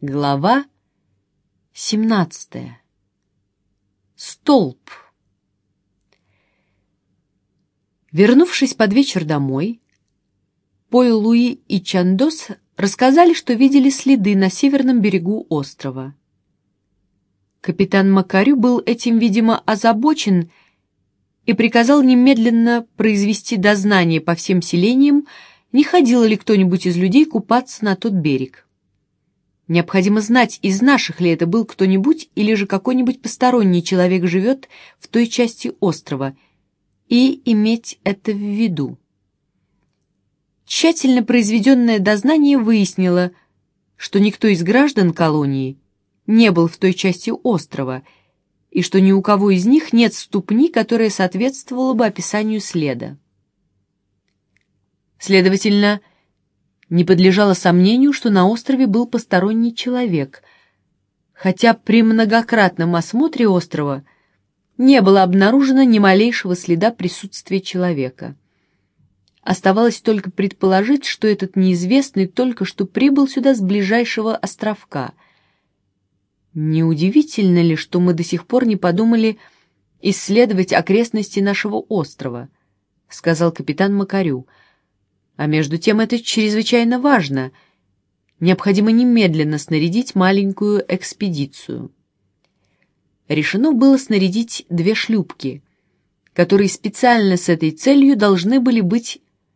Глава 17. Столб. Вернувшись под вечер домой, Поль Луи и Чандос рассказали, что видели следы на северном берегу острова. Капитан Макарю был этим, видимо, озабочен и приказал немедленно произвести дознание по всем селениям, не ходил ли кто-нибудь из людей купаться на тот берег. Необходимо знать, из наших ли это был кто-нибудь, или же какой-нибудь посторонний человек живет в той части острова, и иметь это в виду. Тщательно произведенное дознание выяснило, что никто из граждан колонии не был в той части острова, и что ни у кого из них нет ступни, которая соответствовала бы описанию следа. Следовательно, не подлежало сомнению, что на острове был посторонний человек, хотя при многократном осмотре острова не было обнаружено ни малейшего следа присутствия человека. Оставалось только предположить, что этот неизвестный только что прибыл сюда с ближайшего островка. Неудивительно ли, что мы до сих пор не подумали исследовать окрестности нашего острова, — сказал капитан Макарю. А между тем это чрезвычайно важно. Необходимо немедленно снарядить маленькую экспедицию. Решено было снарядить 2 шлюпки, которые специально с этой целью должны были быть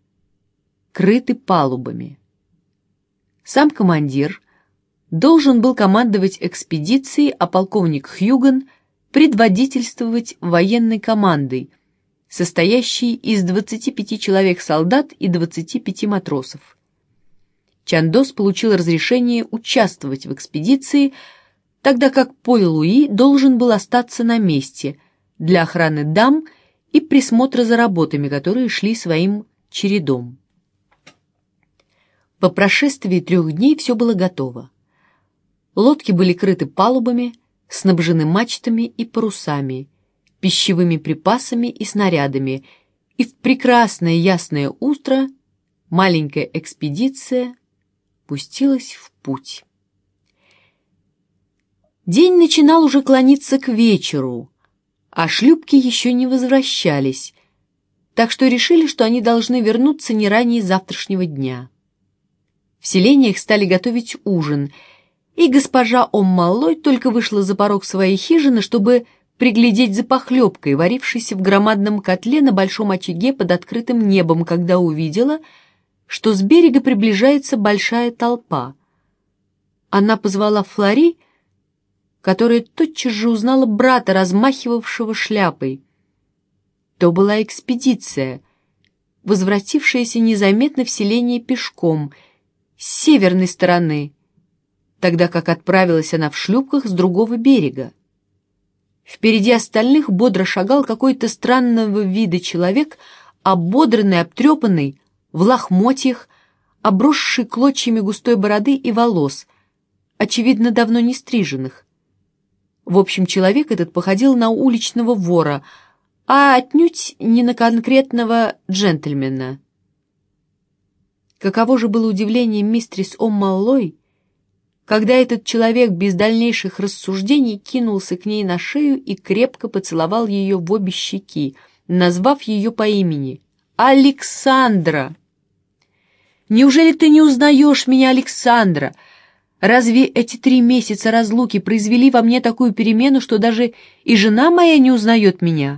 крыты палубами. Сам командир должен был командовать экспедицией, а полковник Хьюган предводительствовать военной командой, состоящий из 25 человек-солдат и 25 матросов. Чандос получил разрешение участвовать в экспедиции, тогда как Поль Луи должен был остаться на месте для охраны дам и присмотра за работами, которые шли своим чередом. По прошествии 3 дней все было готово. Лодки были крыты палубами, снабжены мачтами и парусами, пищевыми припасами и снарядами, и в прекрасное ясное утро маленькая экспедиция пустилась в путь. День начинал уже клониться к вечеру, а шлюпки еще не возвращались, так что решили, что они должны вернуться не ранее завтрашнего дня. В селениях стали готовить ужин, и госпожа Оммалой только вышла за порог своей хижины, чтобы приглядеть за похлебкой, варившейся в громадном котле на большом очаге под открытым небом, когда увидела, что с берега приближается большая толпа. Она позвала Флори, которая тотчас же узнала брата, размахивавшего шляпой. То была экспедиция, возвратившаяся незаметно в селение пешком, с северной стороны, тогда как отправилась она в шлюпках с другого берега. Впереди остальных бодро шагал какой-то странного вида человек, ободранный, обтрепанный, в лохмотьях, обросший клочьями густой бороды и волос, очевидно, давно не стриженных. В общем, человек этот походил на уличного вора, а отнюдь не на конкретного джентльмена. Каково же было удивление мистерис Оммалой, когда этот человек без дальнейших рассуждений кинулся к ней на шею и крепко поцеловал ее в обе щеки, назвав ее по имени «Александра». «Неужели ты не узнаешь меня, Александра? Разве эти 3 месяца разлуки произвели во мне такую перемену, что даже и жена моя не узнает меня?»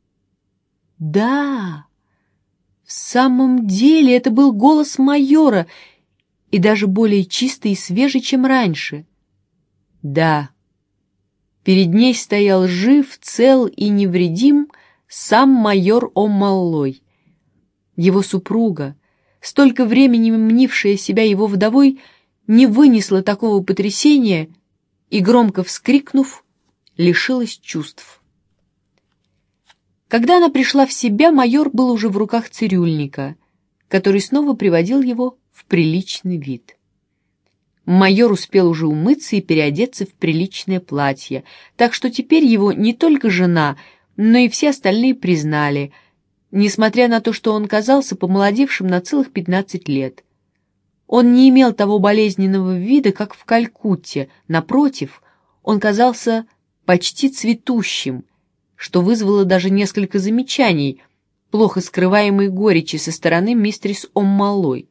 Да, в самом деле это был голос майора, и даже более чистый и свежий, чем раньше. Да, перед ней стоял жив, цел и невредим сам майор Оммалой. Его супруга, столько времени мнившая себя его вдовой, не вынесла такого потрясения и, громко вскрикнув, лишилась чувств. Когда она пришла в себя, майор был уже в руках цирюльника, который снова приводил его в приличный вид. Майор успел уже умыться и переодеться в приличное платье, так что теперь его не только жена, но и все остальные признали, несмотря на то, что он казался помолодевшим на целых 15 лет. Он не имел того болезненного вида, как в Калькутте. Напротив, он казался почти цветущим, что вызвало даже несколько замечаний, плохо скрываемой горечи со стороны мистерис Оммалой.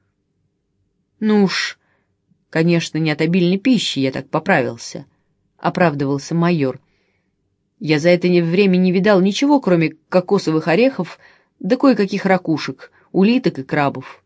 «Ну уж, конечно, не от обильной пищи я так поправился», — оправдывался майор. «Я за это время не видал ничего, кроме кокосовых орехов да кое-каких ракушек, улиток и крабов».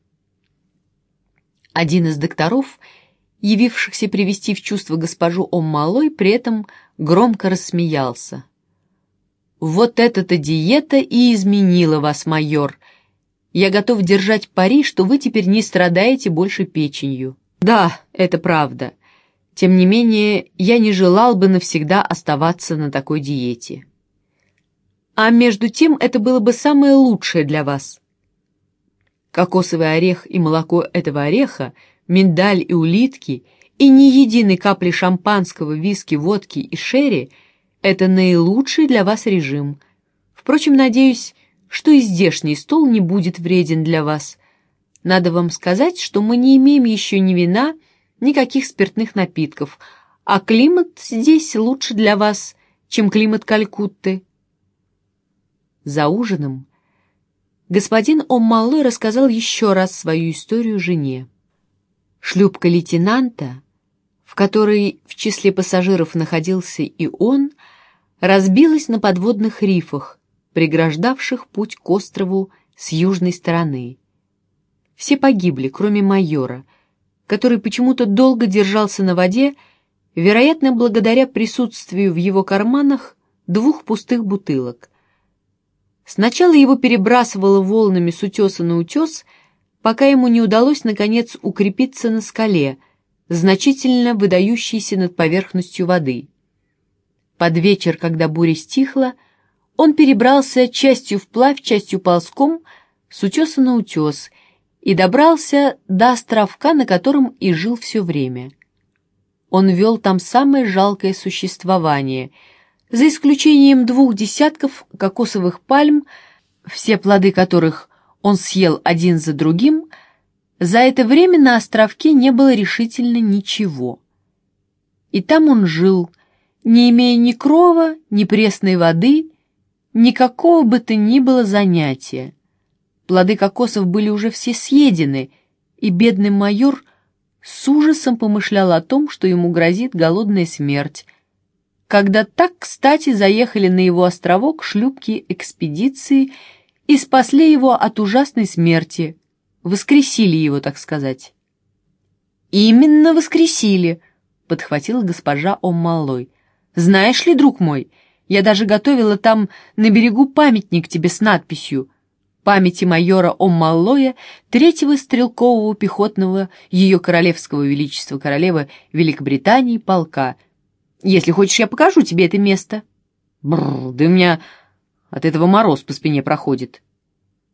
Один из докторов, явившихся привести в чувство госпожу Оммалой, при этом громко рассмеялся. «Вот эта-то диета и изменила вас, майор. Я готов держать пари, что вы теперь не страдаете больше печенью». «Да, это правда. Тем не менее, я не желал бы навсегда оставаться на такой диете». «А между тем, это было бы самое лучшее для вас. Кокосовый орех и молоко этого ореха, миндаль и улитки, и ни единой капли шампанского, виски, водки и шерри — это наилучший для вас режим. Впрочем, надеюсь, что и здешний стол не будет вреден для вас. Надо вам сказать, что мы не имеем еще ни вина, никаких спиртных напитков, а климат здесь лучше для вас, чем климат Калькутты». За ужином господин Оммалой рассказал еще раз свою историю жене. Шлюпка лейтенанта, в которой в числе пассажиров находился и он, разбилась на подводных рифах, преграждавших путь к острову с южной стороны. Все погибли, кроме майора, который почему-то долго держался на воде, вероятно, благодаря присутствию в его карманах 2 пустых бутылок. Сначала его перебрасывало волнами с утеса на утес, пока ему не удалось, наконец, укрепиться на скале, значительно выдающейся над поверхностью воды. Под вечер, когда буря стихла, он перебрался частью вплавь, частью ползком с утеса на утес и добрался до островка, на котором и жил все время. Он вел там самое жалкое существование, за исключением 2 десятков кокосовых пальм, все плоды которых он съел один за другим. За это время на островке не было решительно ничего. И там он жил, не имея ни крова, ни пресной воды, никакого бы то ни было занятия. Плоды кокосов были уже все съедены, и бедный майор с ужасом помышлял о том, что ему грозит голодная смерть, когда так кстати заехали на его островок шлюпки экспедиции и спасли его от ужасной смерти, воскресили его, так сказать. «Именно воскресили», — подхватила госпожа Оммалой. «Знаешь ли, друг мой, я даже готовила там на берегу памятник тебе с надписью «Памяти майора Оммалоя, 3-го стрелкового пехотного Ее Королевского Величества Королевы Великобритании полка. Если хочешь, я покажу тебе это место». Бррр, да у меня от этого мороз по спине проходит.